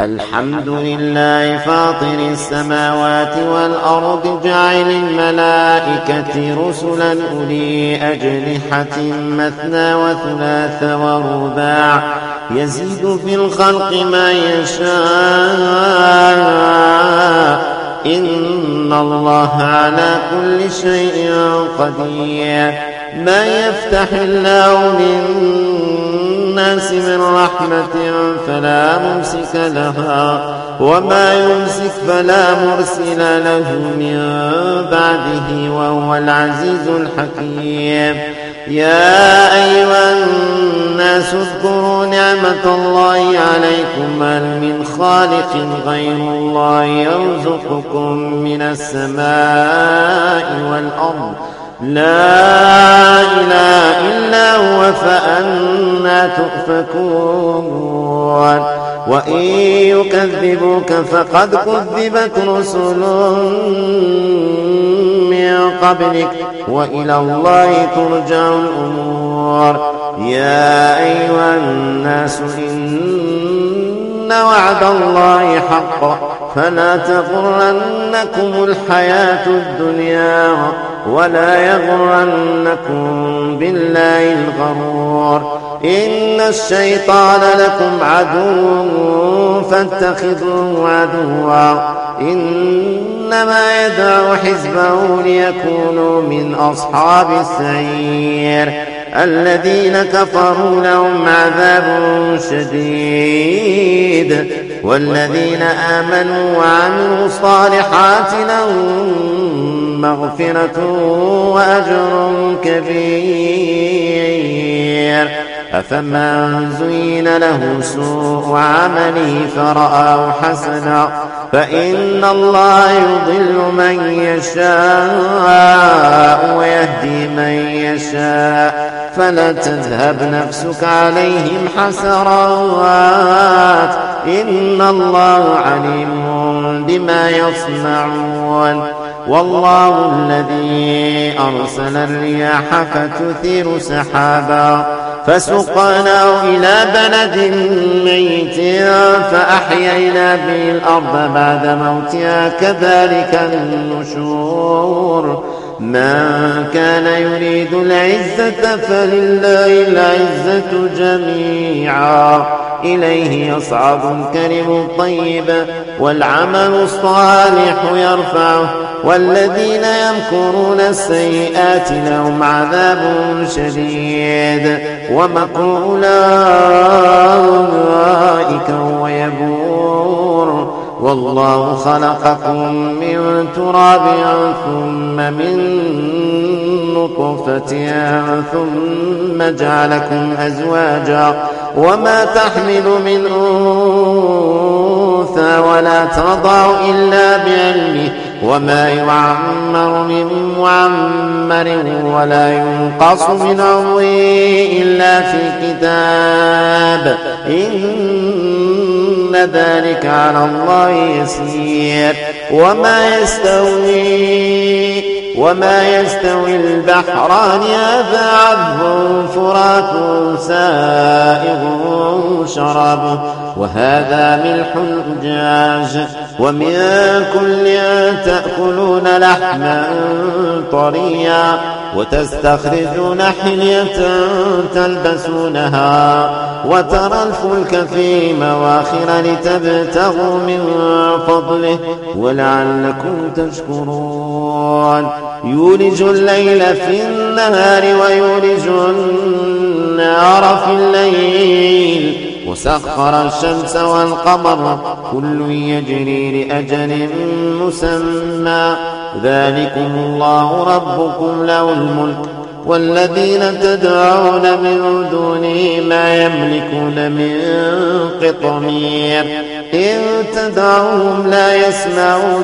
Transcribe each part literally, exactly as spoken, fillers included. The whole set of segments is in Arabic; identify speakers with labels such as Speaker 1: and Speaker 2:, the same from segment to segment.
Speaker 1: الحمد لله فاطر السماوات والأرض جاعل الملائكة رسلا أولي أجنحة مثنى وثلاث ورباع يزيد في الخلق ما يشاء إن الله على كل شيء قدير. ما يفتح الله للناس من رحمة فلا ممسك لها وما يمسك فلا مرسل له من بعده وهو العزيز الحكيم. يا أيها الناس اذكروا نعمة الله عليكم هل من خالق غير الله يرزقكم من السماء والأرض لا إله إلا هو فأنى تؤفكون. وإن يكذبوك فقد كذبت رسل من قبلك وإلى الله ترجع الأمور. يا أيها الناس إن وعد الله حق فلا تغرنكم الحياة الدنيا ولا يغرنكم بالله الغرور. إن الشيطان لكم عدو فاتخذوه عدوا إنما يدعو حزبه ليكونوا من أصحاب السعير. الذين كفروا لهم عذاب شديد والذين آمنوا وعملوا الصالحات لهم مغفرة وأجر كبير. أفمن زين له سوء عمله فرآه حسنا فإن الله يضل من يشاء ويهدي من يشاء فلا تذهب نفسك عليهم حسرات إن الله عليم بما يصنعون. والله الذي أرسل الرياح فتثير سحابا فسقناه إلى بلد ميت فأحيينا به الأرض بعد موتها كذلك النشور. من كان يريد العزة فلله العزة جميعا إليه يصعد الكلم الطيب والعمل الصالح يرفعه والذين يمكرون السيئات لهم عذاب شديد ومكر أولئك هو يبور. والله خلقكم من تراب ثم من نطفة ثم جعلكم أزواجا وما تحمل من أنثى ولا تضع إلا بعلمه وما يعمر من معمر ولا ينقص من عمره إلا في كتاب إن ذلك على الله يسير. وما يستوي وما يستوي البحران هذا عذب فرات سائغ شرابه وهذا ملح أجاج ومن كل تأكلون لحما طريا وتستخرجون حلية تلبسونها وترى الفلك في مواخر لتبتغوا من فضله ولعلكم تشكرون. يولج الليل في النهار ويولج النهار في الليل وسخر الشمس والقمر كل يجري لأجل مسمى ذلكم الله ربكم له الملك والذين تدعون من دونه ما يملكون من قطمير. إن تدعوهم لا يسمعوا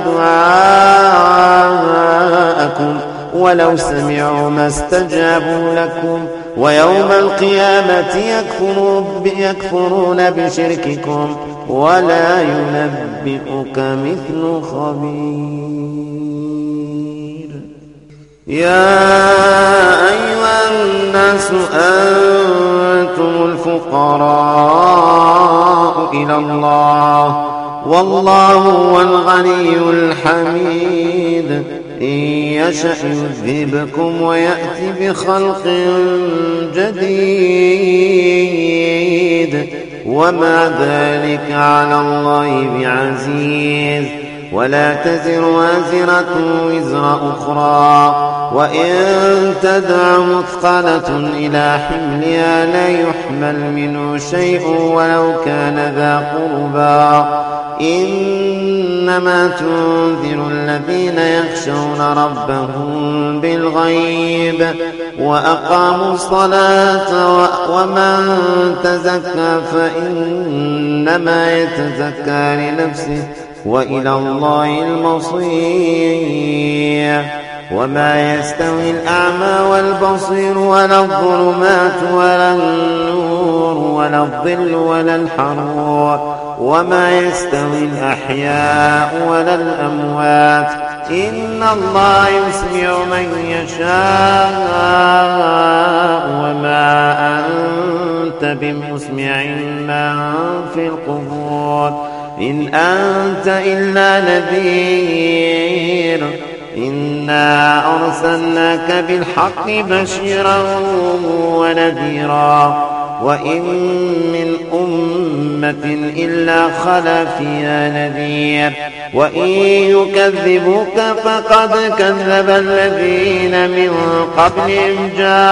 Speaker 1: دعاءكم ولو سمعوا ما استجابوا لكم ويوم القيامة يكفرون بشرككم ولا ينبئك مثل خبير. يا أيها الناس أنتم الفقراء الفقراء إلى الله والله هو الغني الحميد. إن يشأ يذهبكم ويأتي بخلق جديد وما ذلك على الله بعزيز. ولا تزر وازرة وزر أخرى وإن تدع مثقلة إلى حملها لا يحمل منه شيء ولو كان ذا قربى. إنما تنذر الذين يخشون ربهم بالغيب وأقاموا الصلاة ومن تزكى فإنما يتزكى لنفسه وإلى الله المصير. وما يستوي الأعمى والبصير ولا الظلمات ولا النور ولا الظل ولا الحرور وما يستوي الأحياء ولا الأموات. إن الله يسمع من يشاء وما أنت بمسمع من في القبور إن أنت إلا نذير. إنا أرسلناك بالحق بشيرا ونذيرا وإن من أمة إلا خلا فيها نذير. وإن يكذبوك فقد كذب الذين من قبلهم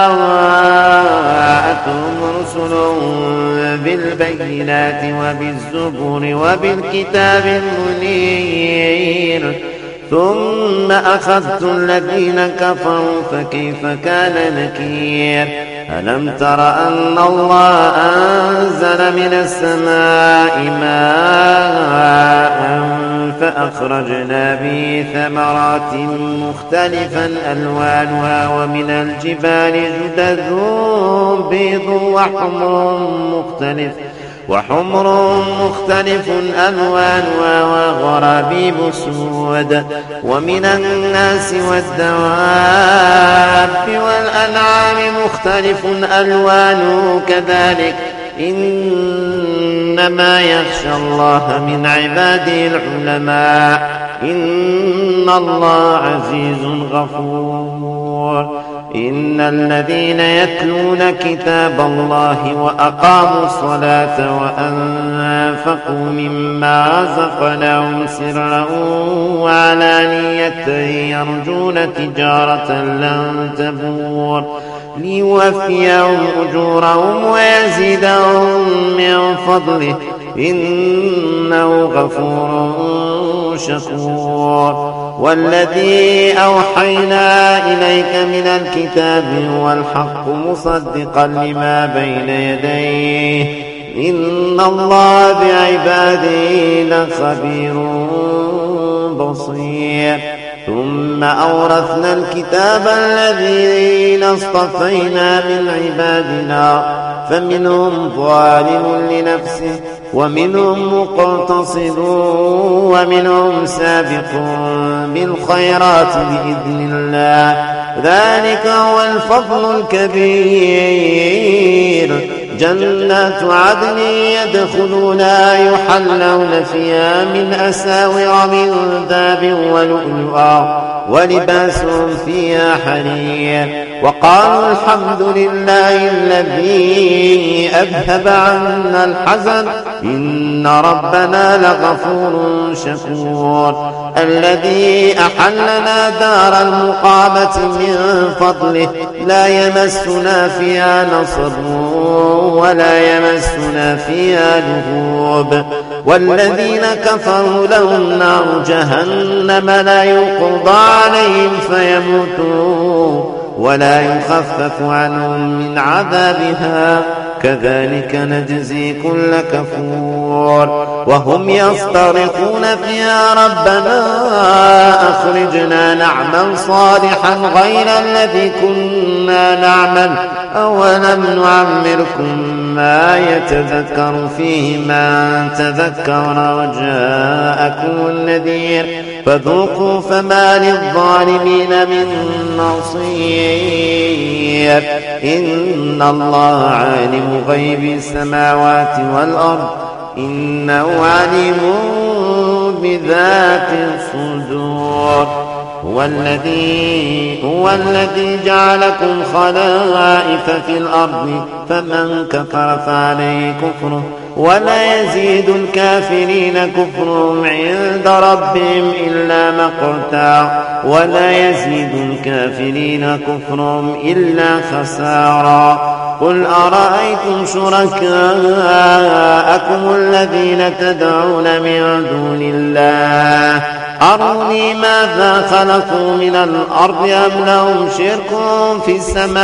Speaker 1: جاءتهم رسل بالبينات وبالزبر وبالكتاب المنير ثم أخذت الذين كفروا فكيف كان نكير. ألم تر أن الله أنزل من السماء ماء فأخرجنا به ثمرات مختلفا ألوانها ومن الجبال جدد بيض وحمر مختلف وحمر مختلف ألوانها وغرابيب سود ومن الناس والدواب والأنعام مختلف ألوانه كذلك إنما يخشى الله من عباده العلماء إن الله عزيز غفور. إن الذين يتلون كتاب الله وأقاموا الصلاة وأنفقوا مما رزقناهم سرا وعلانية يرجون تجارة لن تبور ليوفيهم أجورهم ويزيدهم من فضله إنه غفور شكور. والذي أوحينا إليك من الكتاب هو الحق مصدقا لما بين يديه إن الله بعباده لخبير بصير. ثم أورثنا الكتاب الذين اصطفينا من عبادنا فمنهم ظالم لنفسه ومنهم مقتصد ومنهم سابق بالخيرات بإذن الله ذلك هو الفضل الكبير. جنات عدن يدخلونها يحلون فيها من أساور من ذهب ولؤلؤا ولباسهم فيها حرير. وقالوا الحمد لله الذي أذهب عنا الحزن إن ربنا لغفور شكور. الذي أحلنا دار المقامة من فضله لا يمسنا فيها نصب ولا يمسنا فيها لغوب. والذين كفروا لهم نار جهنم لا يقضى عليهم فيموتوا ولا يخفف عنهم من عذابها كذلك نجزي كل كفور. وهم يصطرخون فيها ربنا أخرجنا نعمل صالحا غير الذي كنا نعمل أولم نعمركم ما يتذكر فيه من تذكر وجاءكم النذير فذوقوا فما للظالمين من نصير. إن الله عالم غيب السماوات والأرض إنه عليم بذات الصدور. هو الذي هو الذي جعلكم خلائف في الأرض فمن كفر فعليه كفره ولا يزيد الكافرين كفرهم عند ربهم إلا مقتا ولا يزيد الكافرين كفرهم إلا خسارا. قل أرأيتم شركاءكم الذين تدعون من دون الله أروني ماذا خلقوا من الأرض أم لهم شرك في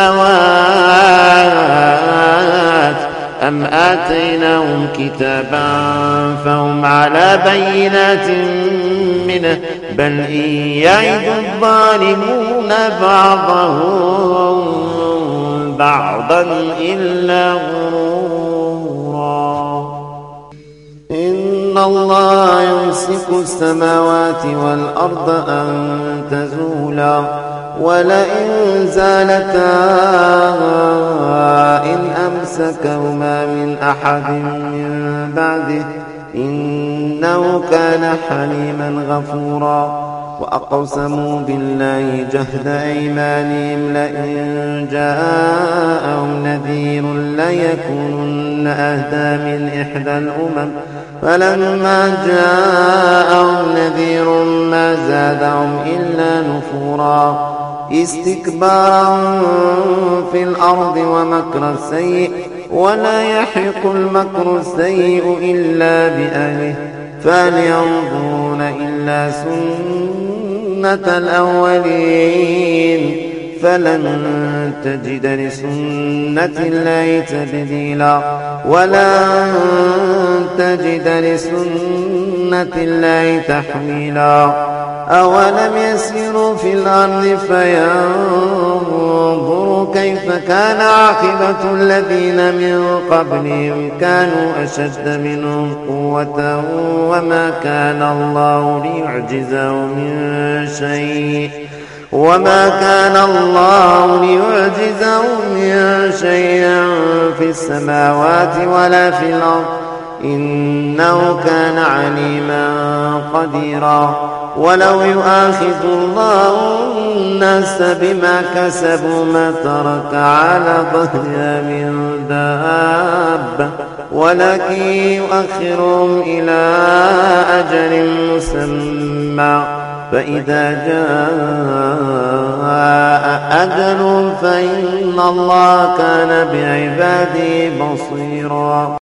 Speaker 1: السماوات أم آتيناهم كتابا فهم على بينات منه بل إن يعد الظالمون بعضهم بعضا إلا غرورا. إن الله يمسك السماوات والأرض أن تزولا ولئن زالتا إن أمسكهما من أحد من بعده إنه كان حليما غفورا. وأقسموا بالله جهد أيمانهم لئن جاءهم نذير ليكونن أهدى من إحدى الأمم فلما جاءهم نذير ما زادهم إلا نفورا استكبارا في الأرض ومكر السيء ولا يحق المكر السيء إلا بأهله فلينظرون إلا سنة الأولين فلن تجد لسنة الله تبديلا ولن تجد لسنة الله تحويلا. أولم يسيروا في الأرض فينظروا كيف كان عاقبة الذين من قبلهم كانوا أشد منهم قوة وما كان الله ليعجزه من شيء وما كان الله ليعجزه من شيء في السماوات ولا في الأرض إنه كان عليما قديرا. ولو يؤاخذ الله الناس بما كسبوا ما ترك على ظهرها من دابة ولكن يؤخرهم إلى أجل مسمى فإذا جاء أجل فإن الله كان بعباده بصيرا.